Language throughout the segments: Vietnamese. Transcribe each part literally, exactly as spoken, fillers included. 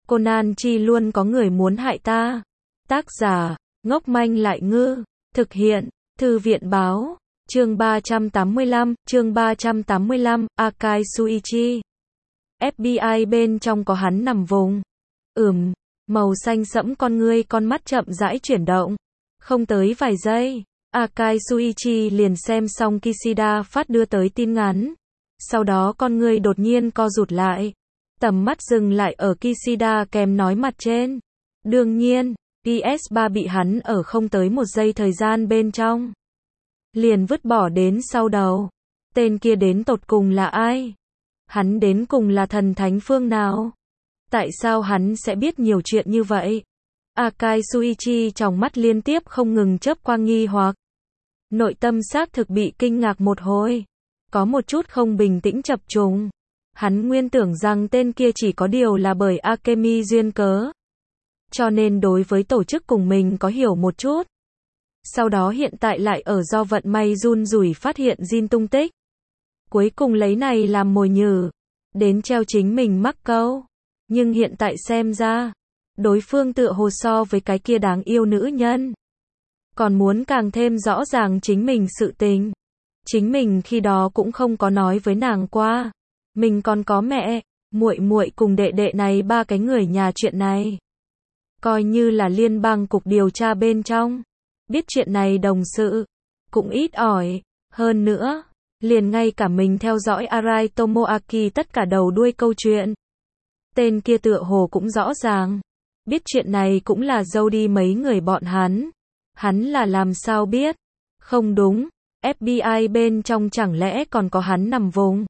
Conan chi luôn có người muốn hại ta. Tác giả, ngốc manh lại ngư. Thực hiện, Thư viện báo. Chương ba trăm tám mươi lăm, chương ba trăm tám mươi lăm, Akai Shuichi. ép bê i bên trong có hắn nằm vùng. Ừm, màu xanh sẫm con ngươi con mắt chậm rãi chuyển động. Không tới vài giây, Akai Shuichi liền xem xong Kishida phát đưa tới tin ngắn. Sau đó con ngươi đột nhiên co rụt lại. Tầm mắt dừng lại ở Kishida kèm nói mặt trên. Đương nhiên, pê ét ba bị hắn ở không tới một giây thời gian bên trong liền vứt bỏ đến sau đầu. Tên kia đến tột cùng là ai? Hắn đến cùng là thần thánh phương nào? Tại sao hắn sẽ biết nhiều chuyện như vậy? Akai Shuichi trong mắt liên tiếp không ngừng chớp qua nghi hoặc. Nội tâm xác thực bị kinh ngạc một hồi. Có một chút không bình tĩnh chập trùng. Hắn nguyên tưởng rằng tên kia chỉ có điều là bởi Akemi duyên cớ. Cho nên đối với tổ chức cùng mình có hiểu một chút. Sau đó hiện tại lại ở do vận may run rủi phát hiện Jin tung tích. Cuối cùng lấy này làm mồi nhử. Đến treo chính mình mắc câu. Nhưng hiện tại xem ra, đối phương tựa hồ so với cái kia đáng yêu nữ nhân. Còn muốn càng thêm rõ ràng chính mình sự tình. Chính mình khi đó cũng không có nói với nàng qua. Mình còn có mẹ, muội muội cùng đệ đệ này ba cái người nhà chuyện này. Coi như là liên bang cục điều tra bên trong. Biết chuyện này đồng sự. Cũng ít ỏi. Hơn nữa, liền ngay cả mình theo dõi Arai Tomoaki tất cả đầu đuôi câu chuyện. Tên kia tựa hồ cũng rõ ràng. Biết chuyện này cũng là dâu đi mấy người bọn hắn. Hắn là làm sao biết? Không đúng, ép bê i bên trong chẳng lẽ còn có hắn nằm vùng.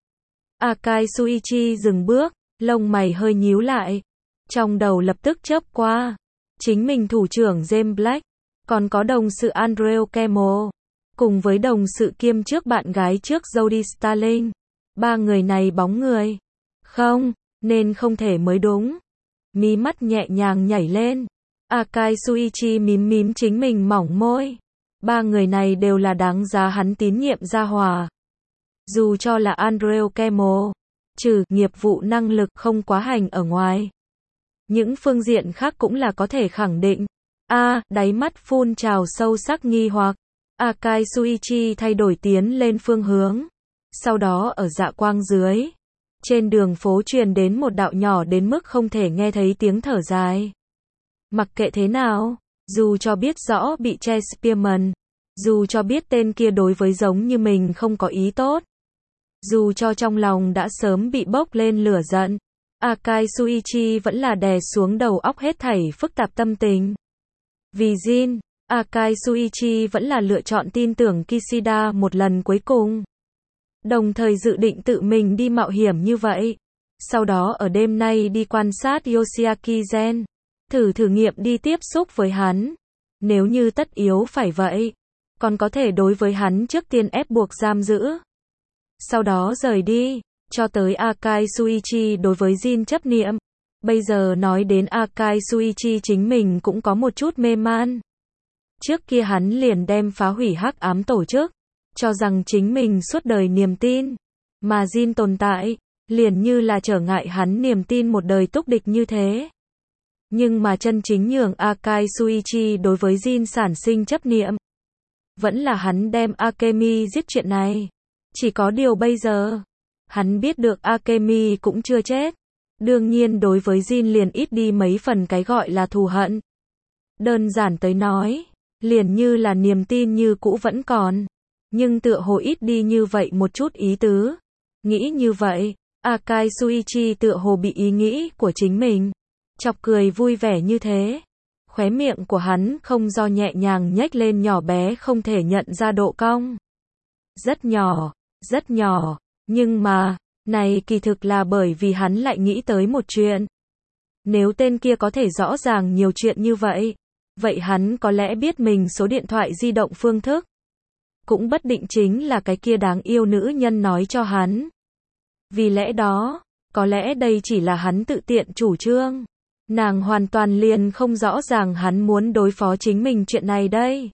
Akai Shuichi dừng bước, lông mày hơi nhíu lại. Trong đầu lập tức chớp qua. Chính mình thủ trưởng James Black, còn có đồng sự Andrew Kemo, cùng với đồng sự kiêm trước bạn gái trước Jodie Starling. Ba người này bóng người. Không, nên không thể mới đúng. Mí mắt nhẹ nhàng nhảy lên. Akai Shuichi mím mím chính mình mỏng môi. Ba người này đều là đáng giá hắn tín nhiệm gia hỏa. Dù cho là Andrew Kemo, trừ nghiệp vụ năng lực không quá hành ở ngoài. Những phương diện khác cũng là có thể khẳng định. A, à, đáy mắt phun trào sâu sắc nghi hoặc. Akai Shuichi thay đổi tiến lên phương hướng. Sau đó ở dạ quang dưới. Trên đường phố truyền đến một đạo nhỏ đến mức không thể nghe thấy tiếng thở dài. Mặc kệ thế nào, dù cho biết rõ bị che Spearman, dù cho biết tên kia đối với giống như mình không có ý tốt, dù cho trong lòng đã sớm bị bốc lên lửa giận, Akai Shuichi vẫn là đè xuống đầu óc hết thảy phức tạp tâm tình. Vì Jin, Akai Shuichi vẫn là lựa chọn tin tưởng Kishida một lần cuối cùng. Đồng thời dự định tự mình đi mạo hiểm như vậy. Sau đó ở đêm nay đi quan sát Yoshiaki Gen. Thử thử nghiệm đi tiếp xúc với hắn. Nếu như tất yếu phải vậy. Còn có thể đối với hắn trước tiên ép buộc giam giữ. Sau đó rời đi. Cho tới Akai Shuichi đối với Jin chấp niệm. Bây giờ nói đến Akai Shuichi chính mình cũng có một chút mê man. Trước kia hắn liền đem phá hủy hắc ám tổ chức. Cho rằng chính mình suốt đời niềm tin. Mà Jin tồn tại. Liền như là trở ngại hắn niềm tin một đời túc địch như thế. Nhưng mà chân chính nhường Akai Shuichi đối với Jin sản sinh chấp niệm. Vẫn là hắn đem Akemi giết chuyện này. Chỉ có điều bây giờ. Hắn biết được Akemi cũng chưa chết. Đương nhiên đối với Jin liền ít đi mấy phần cái gọi là thù hận. Đơn giản tới nói. Liền như là niềm tin như cũ vẫn còn. Nhưng tựa hồ ít đi như vậy một chút ý tứ. Nghĩ như vậy, Akai Shuichi tựa hồ bị ý nghĩ của chính mình chọc cười vui vẻ như thế. Khóe miệng của hắn không do nhẹ nhàng nhếch lên nhỏ bé không thể nhận ra độ cong. Rất nhỏ, rất nhỏ, nhưng mà, này kỳ thực là bởi vì hắn lại nghĩ tới một chuyện. Nếu tên kia có thể rõ ràng nhiều chuyện như vậy, vậy hắn có lẽ biết mình số điện thoại di động phương thức. Cũng bất định chính là cái kia đáng yêu nữ nhân nói cho hắn. Vì lẽ đó, có lẽ đây chỉ là hắn tự tiện chủ trương. Nàng hoàn toàn liền không rõ ràng hắn muốn đối phó chính mình chuyện này đây.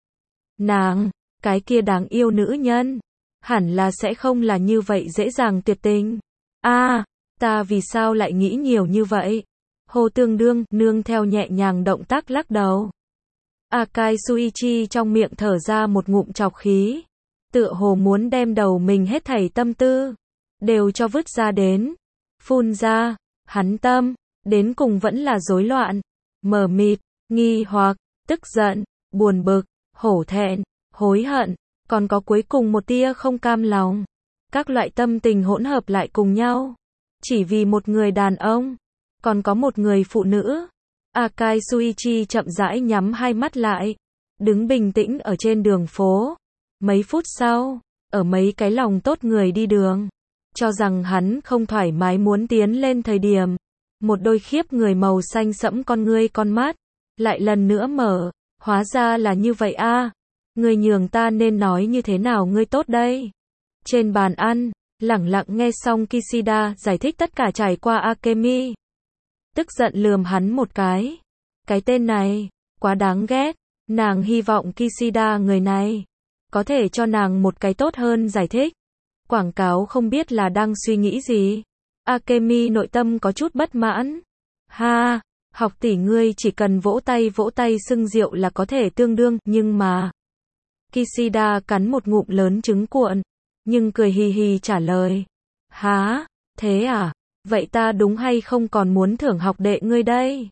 Nàng, cái kia đáng yêu nữ nhân, hẳn là sẽ không là như vậy dễ dàng tuyệt tình. A, à, ta vì sao lại nghĩ nhiều như vậy? Hồ tương đương, nương theo nhẹ nhàng động tác lắc đầu. Akai Suichi trong miệng thở ra một ngụm trọc khí. Tựa hồ muốn đem đầu mình hết thảy tâm tư. Đều cho vứt ra đến. Phun ra. Hắn tâm. Đến cùng vẫn là rối loạn. Mờ mịt. Nghi hoặc. Tức giận. Buồn bực. Hổ thẹn. Hối hận. Còn có cuối cùng một tia không cam lòng. Các loại tâm tình hỗn hợp lại cùng nhau. Chỉ vì một người đàn ông. Còn có một người phụ nữ. Akai Suichi chậm rãi nhắm hai mắt lại. Đứng bình tĩnh ở trên đường phố. Mấy phút sau, ở mấy cái lòng tốt người đi đường. Cho rằng hắn không thoải mái muốn tiến lên thời điểm. Một đôi khiếp người màu xanh sẫm con ngươi con mắt. Lại lần nữa mở. Hóa ra là như vậy a à. Ngươi nhường ta nên nói như thế nào ngươi tốt đây? Trên bàn ăn, lẳng lặng nghe xong Kishida giải thích tất cả trải qua Akemi. Tức giận lườm hắn một cái. Cái tên này, quá đáng ghét. Nàng hy vọng Kishida người này có thể cho nàng một cái tốt hơn giải thích. Quảng cáo không biết là đang suy nghĩ gì. Akemi nội tâm có chút bất mãn. Ha, học tỷ ngươi chỉ cần vỗ tay vỗ tay xưng rượu là có thể tương đương, nhưng mà... Kishida cắn một ngụm lớn trứng cuộn, nhưng cười hì hì trả lời. Há, thế à, vậy ta đúng hay không còn muốn thưởng học đệ ngươi đây?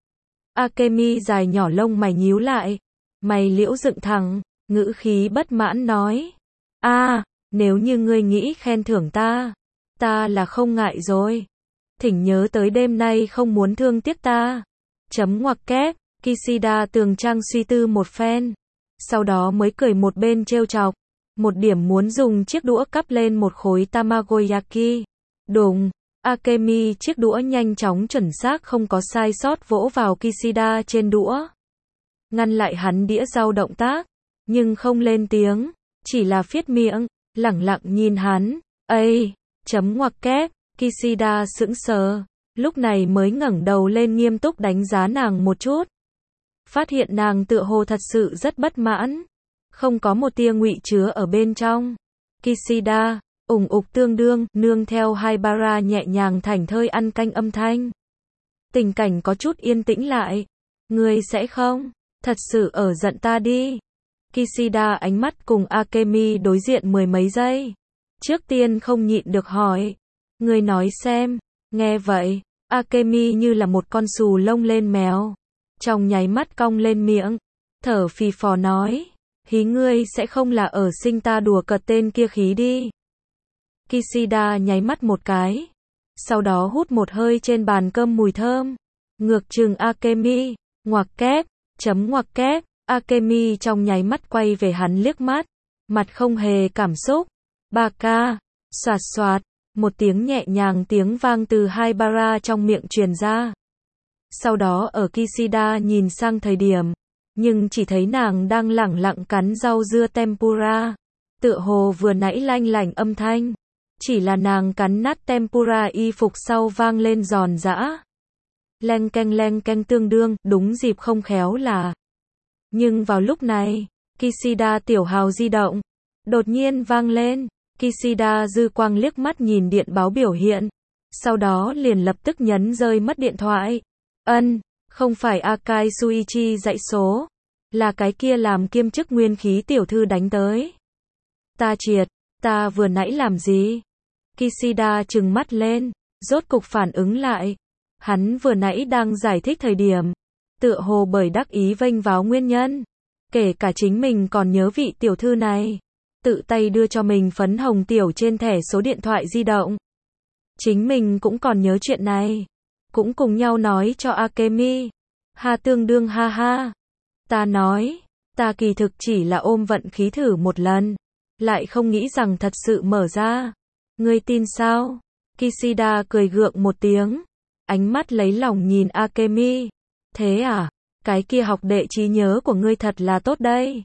Akemi dài nhỏ lông mày nhíu lại, mày liễu dựng thẳng, ngữ khí bất mãn nói. A, à, nếu như ngươi nghĩ khen thưởng ta, ta là không ngại rồi. Thỉnh nhớ tới đêm nay không muốn thương tiếc ta. Chấm ngoặc kép, Kishida tường trang suy tư một phen. Sau đó mới cười một bên trêu chọc. Một điểm muốn dùng chiếc đũa cắp lên một khối tamagoyaki. Đùng, Akemi chiếc đũa nhanh chóng chuẩn xác không có sai sót vỗ vào Kishida trên đũa. Ngăn lại hắn đĩa rau động tác, nhưng không lên tiếng, chỉ là phiết miệng, lẳng lặng nhìn hắn. Ây, chấm ngoặc kép, Kishida sững sờ, lúc này mới ngẩng đầu lên nghiêm túc đánh giá nàng một chút. Phát hiện nàng tựa hồ thật sự rất bất mãn, không có một tia ngụy chứa ở bên trong. Kishida, ủng ục tương đương, nương theo hai bara nhẹ nhàng thảnh thơi ăn canh âm thanh. Tình cảnh có chút yên tĩnh lại. Ngươi sẽ không, thật sự ở giận ta đi. Kishida ánh mắt cùng Akemi đối diện mười mấy giây. Trước tiên không nhịn được hỏi. Ngươi nói xem, nghe vậy, Akemi như là một con xù lông lên mèo. Trong nháy mắt cong lên miệng, thở phì phò nói. Hí ngươi sẽ không là ở sinh ta đùa cợt tên kia khí đi. Kishida nháy mắt một cái. Sau đó hút một hơi trên bàn cơm mùi thơm. Ngược trừng Akemi, ngoặc kép, chấm ngoặc kép. Akemi trong nháy mắt quay về hắn liếc mắt. Mặt không hề cảm xúc. Ba ca, xoạt xoạt. Một tiếng nhẹ nhàng tiếng vang từ hai bara trong miệng truyền ra. Sau đó ở Kishida nhìn sang thời điểm, nhưng chỉ thấy nàng đang lẳng lặng cắn rau dưa tempura. Tựa hồ vừa nãy lanh lảnh âm thanh. Chỉ là nàng cắn nát tempura y phục sau vang lên giòn giã. Leng keng leng keng tương đương, đúng dịp không khéo là. Nhưng vào lúc này, Kishida tiểu hào di động. Đột nhiên vang lên. Kishida dư quang liếc mắt nhìn điện báo biểu hiện. Sau đó liền lập tức nhấn rơi mất điện thoại. Ân, không phải Akai Suichi dãy số. Là cái kia làm kiêm chức nguyên khí tiểu thư đánh tới. Ta triệt, ta vừa nãy làm gì? Kishida trừng mắt lên, rốt cục phản ứng lại. Hắn vừa nãy đang giải thích thời điểm. Tựa hồ bởi đắc ý vênh váo nguyên nhân. Kể cả chính mình còn nhớ vị tiểu thư này. Tự tay đưa cho mình phấn hồng tiểu trên thẻ số điện thoại di động. Chính mình cũng còn nhớ chuyện này. Cũng cùng nhau nói cho Akemi. Ha tương đương ha ha. Ta nói, ta kỳ thực chỉ là ôm vận khí thử một lần. Lại không nghĩ rằng thật sự mở ra. Ngươi tin sao? Kishida cười gượng một tiếng. Ánh mắt lấy lòng nhìn Akemi. Thế à? Cái kia học đệ trí nhớ của ngươi thật là tốt đây.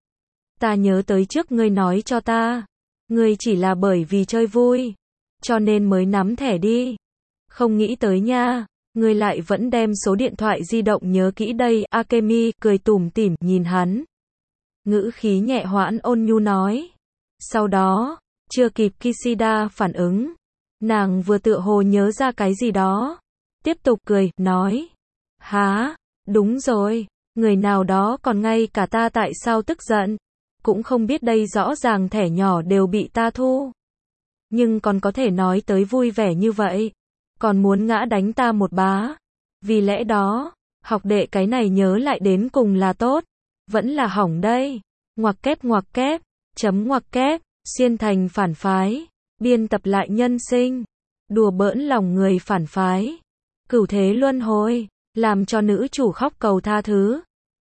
Ta nhớ tới trước ngươi nói cho ta. Ngươi chỉ là bởi vì chơi vui. Cho nên mới nắm thẻ đi. Không nghĩ tới nha. Ngươi lại vẫn đem số điện thoại di động nhớ kỹ đây. Akemi cười tủm tỉm nhìn hắn. Ngữ khí nhẹ hoãn ôn nhu nói. Sau đó, chưa kịp Kishida phản ứng. Nàng vừa tựa hồ nhớ ra cái gì đó. tiếp tục cười, nói. Há, đúng rồi, người nào đó còn ngay cả ta tại sao tức giận. Cũng không biết đây rõ ràng thẻ nhỏ đều bị ta thu. Nhưng còn có thể nói tới vui vẻ như vậy. Còn muốn ngã đánh ta một bá. Vì lẽ đó, học đệ cái này nhớ lại đến cùng là tốt. Vẫn là hỏng đây. Ngoặc kép ngoặc kép, chấm ngoặc kép, xiên thành phản phái. Biên tập lại nhân sinh. Đùa bỡn lòng người phản phái. Cửu thế luân hồi, làm cho nữ chủ khóc cầu tha thứ.